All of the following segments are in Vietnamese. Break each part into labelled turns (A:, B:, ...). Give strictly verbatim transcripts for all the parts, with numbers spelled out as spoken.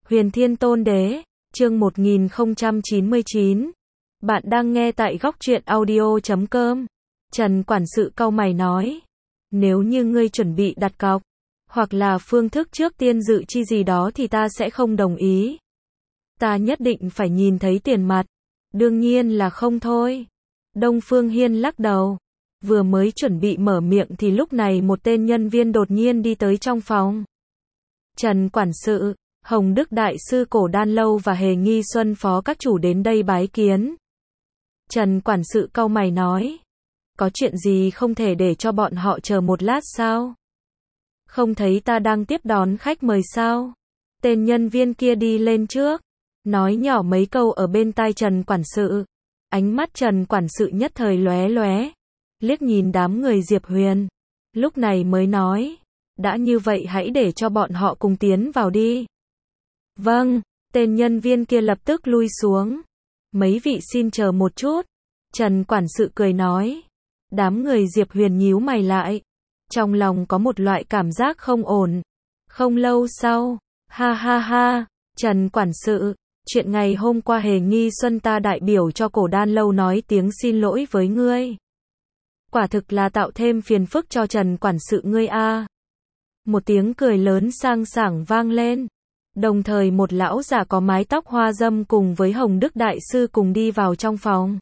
A: Huyền Thiên Tôn Đế, chương một nghìn không trăm chín mươi chín. Bạn đang nghe tại góc truyện audio chấm com. Trần quản sự cau mày nói, nếu như ngươi chuẩn bị đặt cọc, hoặc là phương thức trước tiên dự chi gì đó thì ta sẽ không đồng ý. Ta nhất định phải nhìn thấy tiền mặt. Đương nhiên là không thôi. Đông Phương Hiên lắc đầu. Vừa mới chuẩn bị mở miệng thì lúc này một tên nhân viên đột nhiên đi tới trong phòng. Trần quản sự, Hồng Đức Đại Sư Cổ Đan Lâu và Hề Nghi Xuân phó các chủ đến đây bái kiến. Trần quản sự cau mày nói, có chuyện gì không thể để cho bọn họ chờ một lát sao? Không thấy ta đang tiếp đón khách mời sao? Tên nhân viên kia đi lên trước, nói nhỏ mấy câu ở bên tai Trần quản sự. Ánh mắt Trần quản sự nhất thời lóe lóe, liếc nhìn đám người Diệp Huyền, lúc này mới nói, đã như vậy hãy để cho bọn họ cùng tiến vào đi. Vâng, tên nhân viên kia lập tức lui xuống. Mấy vị xin chờ một chút. Trần quản sự cười nói. Đám người Diệp Huyền nhíu mày lại. Trong lòng có một loại cảm giác không ổn. Không lâu sau, ha ha ha, Trần quản sự, chuyện ngày hôm qua Hề Nghi Xuân ta đại biểu cho Cổ Đan Lâu nói tiếng xin lỗi với ngươi. Quả thực là tạo thêm phiền phức cho Trần quản sự ngươi a. Một tiếng cười lớn sang sảng vang lên. Đồng thời một lão già có mái tóc hoa dâm cùng với Hồng Đức Đại Sư cùng đi vào trong phòng.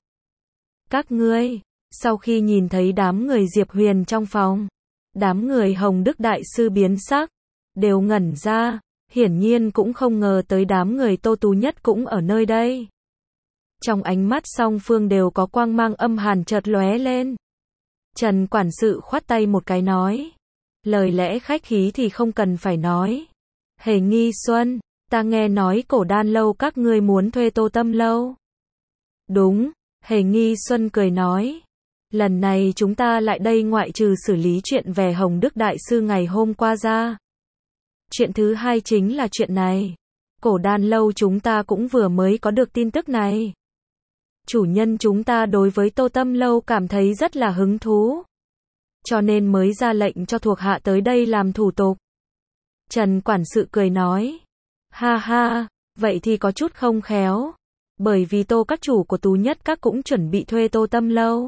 A: Các ngươi, sau khi nhìn thấy đám người Diệp Huyền trong phòng, đám người Hồng Đức Đại Sư biến sắc, đều ngẩn ra, hiển nhiên cũng không ngờ tới đám người Tô Tú Nhất cũng ở nơi đây. Trong ánh mắt song phương đều có quang mang âm hàn chợt lóe lên. Trần quản sự khoát tay một cái nói, lời lẽ khách khí thì không cần phải nói. Hề Nghi Xuân, ta nghe nói Cổ Đan Lâu các ngươi muốn thuê Tô Tâm Lâu. Đúng, Hề Nghi Xuân cười nói. Lần này chúng ta lại đây ngoại trừ xử lý chuyện về Hồng Đức Đại Sư ngày hôm qua ra. Chuyện thứ hai chính là chuyện này. Cổ Đan Lâu chúng ta cũng vừa mới có được tin tức này. Chủ nhân chúng ta đối với Tô Tâm Lâu cảm thấy rất là hứng thú. Cho nên mới ra lệnh cho thuộc hạ tới đây làm thủ tục. Trần quản sự cười nói, ha ha, vậy thì có chút không khéo, bởi vì Tô các chủ của Tú Nhất các cũng chuẩn bị thuê Tô Tâm Lâu.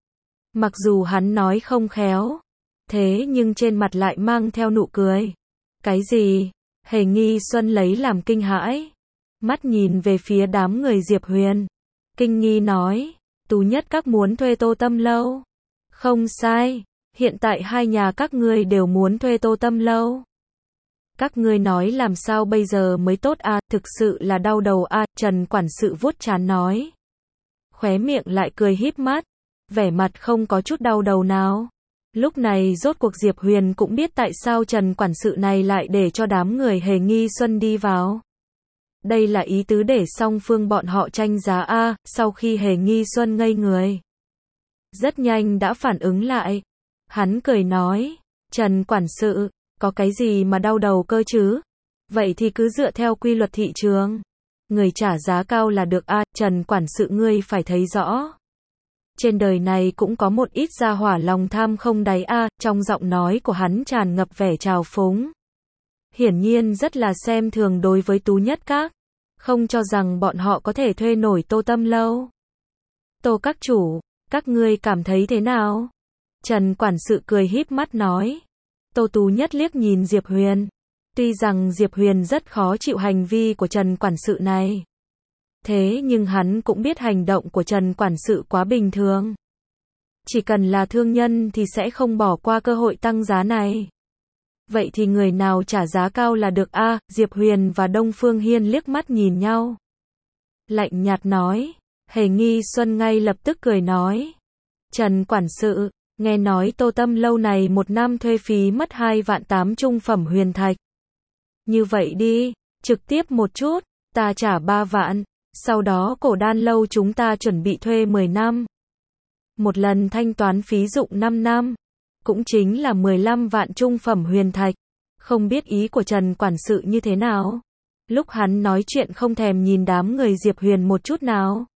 A: Mặc dù hắn nói không khéo, thế nhưng trên mặt lại mang theo nụ cười. Cái gì? Hề Nghi Xuân lấy làm kinh hãi, mắt nhìn về phía đám người Diệp Huyền, kinh nghi nói, Tú Nhất các muốn thuê Tô Tâm Lâu. Không sai, hiện tại hai nhà các ngươi đều muốn thuê Tô Tâm Lâu. Các ngươi nói làm sao bây giờ mới tốt a, à, thực sự là đau đầu a, à, Trần quản sự vuốt trán nói. Khóe miệng lại cười híp mắt, vẻ mặt không có chút đau đầu nào. Lúc này rốt cuộc Diệp Huyền cũng biết tại sao Trần quản sự này lại để cho đám người Hề Nghi Xuân đi vào. Đây là ý tứ để song phương bọn họ tranh giá a, à, sau khi Hề Nghi Xuân ngây người, rất nhanh đã phản ứng lại. Hắn cười nói, Trần quản sự, có cái gì mà đau đầu cơ chứ? Vậy thì cứ dựa theo quy luật thị trường. Người trả giá cao là được a, à, Trần quản sự ngươi phải thấy rõ. Trên đời này cũng có một ít gia hỏa lòng tham không đáy a, à, trong giọng nói của hắn tràn ngập vẻ trào phúng. Hiển nhiên rất là xem thường đối với Tú Nhất các, không cho rằng bọn họ có thể thuê nổi Tô Tâm Lâu. Tô các chủ, các ngươi cảm thấy thế nào? Trần quản sự cười híp mắt nói. Tô Tú Nhất liếc nhìn Diệp Huyền. Tuy rằng Diệp Huyền rất khó chịu hành vi của Trần quản sự này, thế nhưng hắn cũng biết hành động của Trần quản sự quá bình thường. Chỉ cần là thương nhân thì sẽ không bỏ qua cơ hội tăng giá này. Vậy thì người nào trả giá cao là được a, à, Diệp Huyền và Đông Phương Hiên liếc mắt nhìn nhau. Lạnh nhạt nói. Hề Nghi Xuân ngay lập tức cười nói. Trần quản sự, nghe nói Tô Tâm Lâu này một năm thuê phí mất hai vạn tám trung phẩm huyền thạch. Như vậy đi, trực tiếp một chút, ta trả ba vạn, sau đó Cổ Đan Lâu chúng ta chuẩn bị thuê mười năm. Một lần thanh toán phí dụng năm năm, cũng chính là mười lăm vạn trung phẩm huyền thạch. Không biết ý của Trần quản sự như thế nào? Lúc hắn nói chuyện không thèm nhìn đám người Diệp Huyền một chút nào.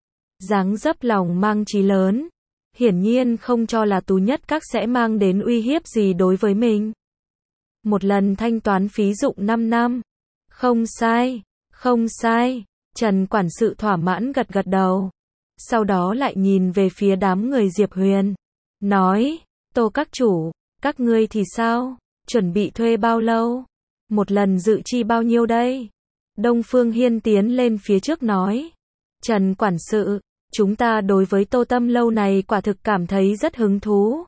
A: Dáng dấp lòng mang chí lớn. Hiển nhiên không cho là Tú Nhất các sẽ mang đến uy hiếp gì đối với mình. Một lần thanh toán phí dụng năm năm. Không sai, không sai. Trần quản sự thỏa mãn gật gật đầu. Sau đó lại nhìn về phía đám người Diệp Huyền. Nói, Tô các chủ, các ngươi thì sao? Chuẩn bị thuê bao lâu? Một lần dự chi bao nhiêu đây? Đông Phương Hiên tiến lên phía trước nói. Trần quản sự, chúng ta đối với Tô Tâm lâu này quả thực cảm thấy rất hứng thú.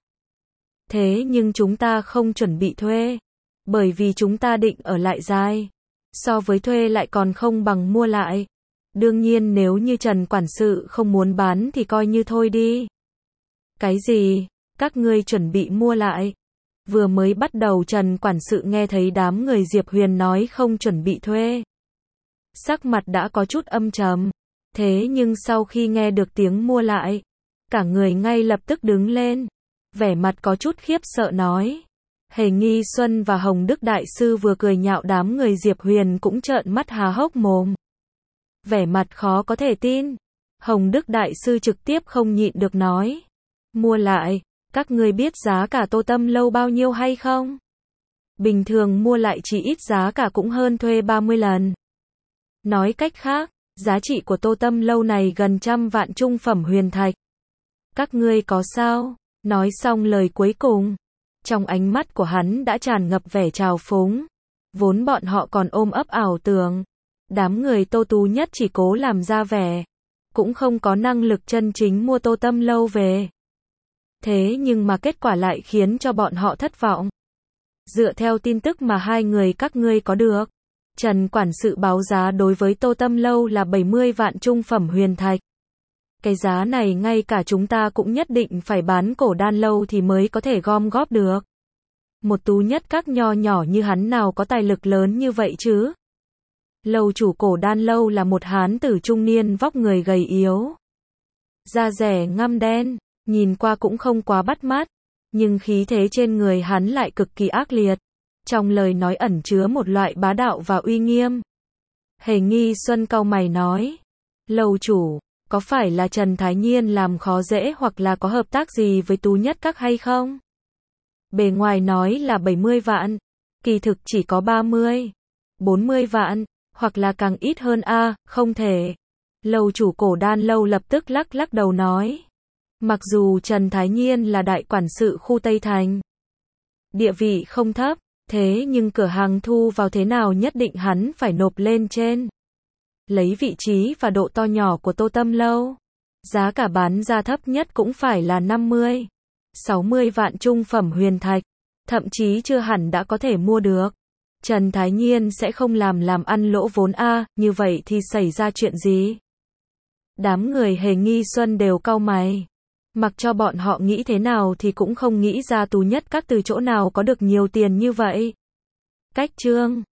A: Thế nhưng chúng ta không chuẩn bị thuê. Bởi vì chúng ta định ở lại dài. So với thuê lại còn không bằng mua lại. Đương nhiên nếu như Trần quản sự không muốn bán thì coi như thôi đi. Cái gì? Các ngươi chuẩn bị mua lại? Vừa mới bắt đầu Trần quản sự nghe thấy đám người Diệp Huyền nói không chuẩn bị thuê. Sắc mặt đã có chút âm trầm. Thế nhưng sau khi nghe được tiếng mua lại, cả người ngay lập tức đứng lên. Vẻ mặt có chút khiếp sợ nói. Hề Nghi Xuân và Hồng Đức Đại Sư vừa cười nhạo đám người Diệp Huyền cũng trợn mắt há hốc mồm. Vẻ mặt khó có thể tin. Hồng Đức Đại Sư trực tiếp không nhịn được nói. Mua lại, các ngươi biết giá cả Tô Tâm lâu bao nhiêu hay không? Bình thường mua lại chỉ ít giá cả cũng hơn thuê ba mươi lần. Nói cách khác, giá trị của Tô Tâm lâu này gần trăm vạn trung phẩm huyền thạch. Các ngươi có sao? Nói xong lời cuối cùng, trong ánh mắt của hắn đã tràn ngập vẻ trào phúng. Vốn bọn họ còn ôm ấp ảo tưởng. Đám người Tô Tú Nhất chỉ cố làm ra vẻ. Cũng không có năng lực chân chính mua Tô Tâm lâu về. Thế nhưng mà kết quả lại khiến cho bọn họ thất vọng. Dựa theo tin tức mà hai người các ngươi có được, Trần quản sự báo giá đối với Tô Tâm lâu là bảy mươi vạn trung phẩm huyền thạch. Cái giá này ngay cả chúng ta cũng nhất định phải bán Cổ Đan lâu thì mới có thể gom góp được. Một Tú Nhất các nho nhỏ như hắn nào có tài lực lớn như vậy chứ? Lâu chủ Cổ Đan lâu là một hán tử trung niên vóc người gầy yếu. Da rẻ ngăm đen, nhìn qua cũng không quá bắt mắt, nhưng khí thế trên người hắn lại cực kỳ ác liệt. Trong lời nói ẩn chứa một loại bá đạo và uy nghiêm. Hề Nghi Xuân cau mày nói. Lâu chủ, có phải là Trần Thái Nhiên làm khó dễ hoặc là có hợp tác gì với Tú Nhất các hay không? Bề ngoài nói là bảy mươi vạn, kỳ thực chỉ có ba mươi, bốn mươi vạn, hoặc là càng ít hơn a, à, không thể. Lâu chủ Cổ Đan lâu lập tức lắc lắc đầu nói. Mặc dù Trần Thái Nhiên là đại quản sự khu Tây Thành, địa vị không thấp, thế nhưng cửa hàng thu vào thế nào nhất định hắn phải nộp lên trên. Lấy vị trí và độ to nhỏ của Tô Tâm lâu, giá cả bán ra thấp nhất cũng phải là năm mươi, sáu mươi vạn trung phẩm huyền thạch, thậm chí chưa hẳn đã có thể mua được. Trần Thái Nhiên sẽ không làm làm ăn lỗ vốn a, à, như vậy thì xảy ra chuyện gì? Đám người Hề Nghi Xuân đều cau mày. Mặc cho bọn họ nghĩ thế nào thì cũng không nghĩ ra Tú Nhất các từ chỗ nào có được nhiều tiền như vậy. Cách chương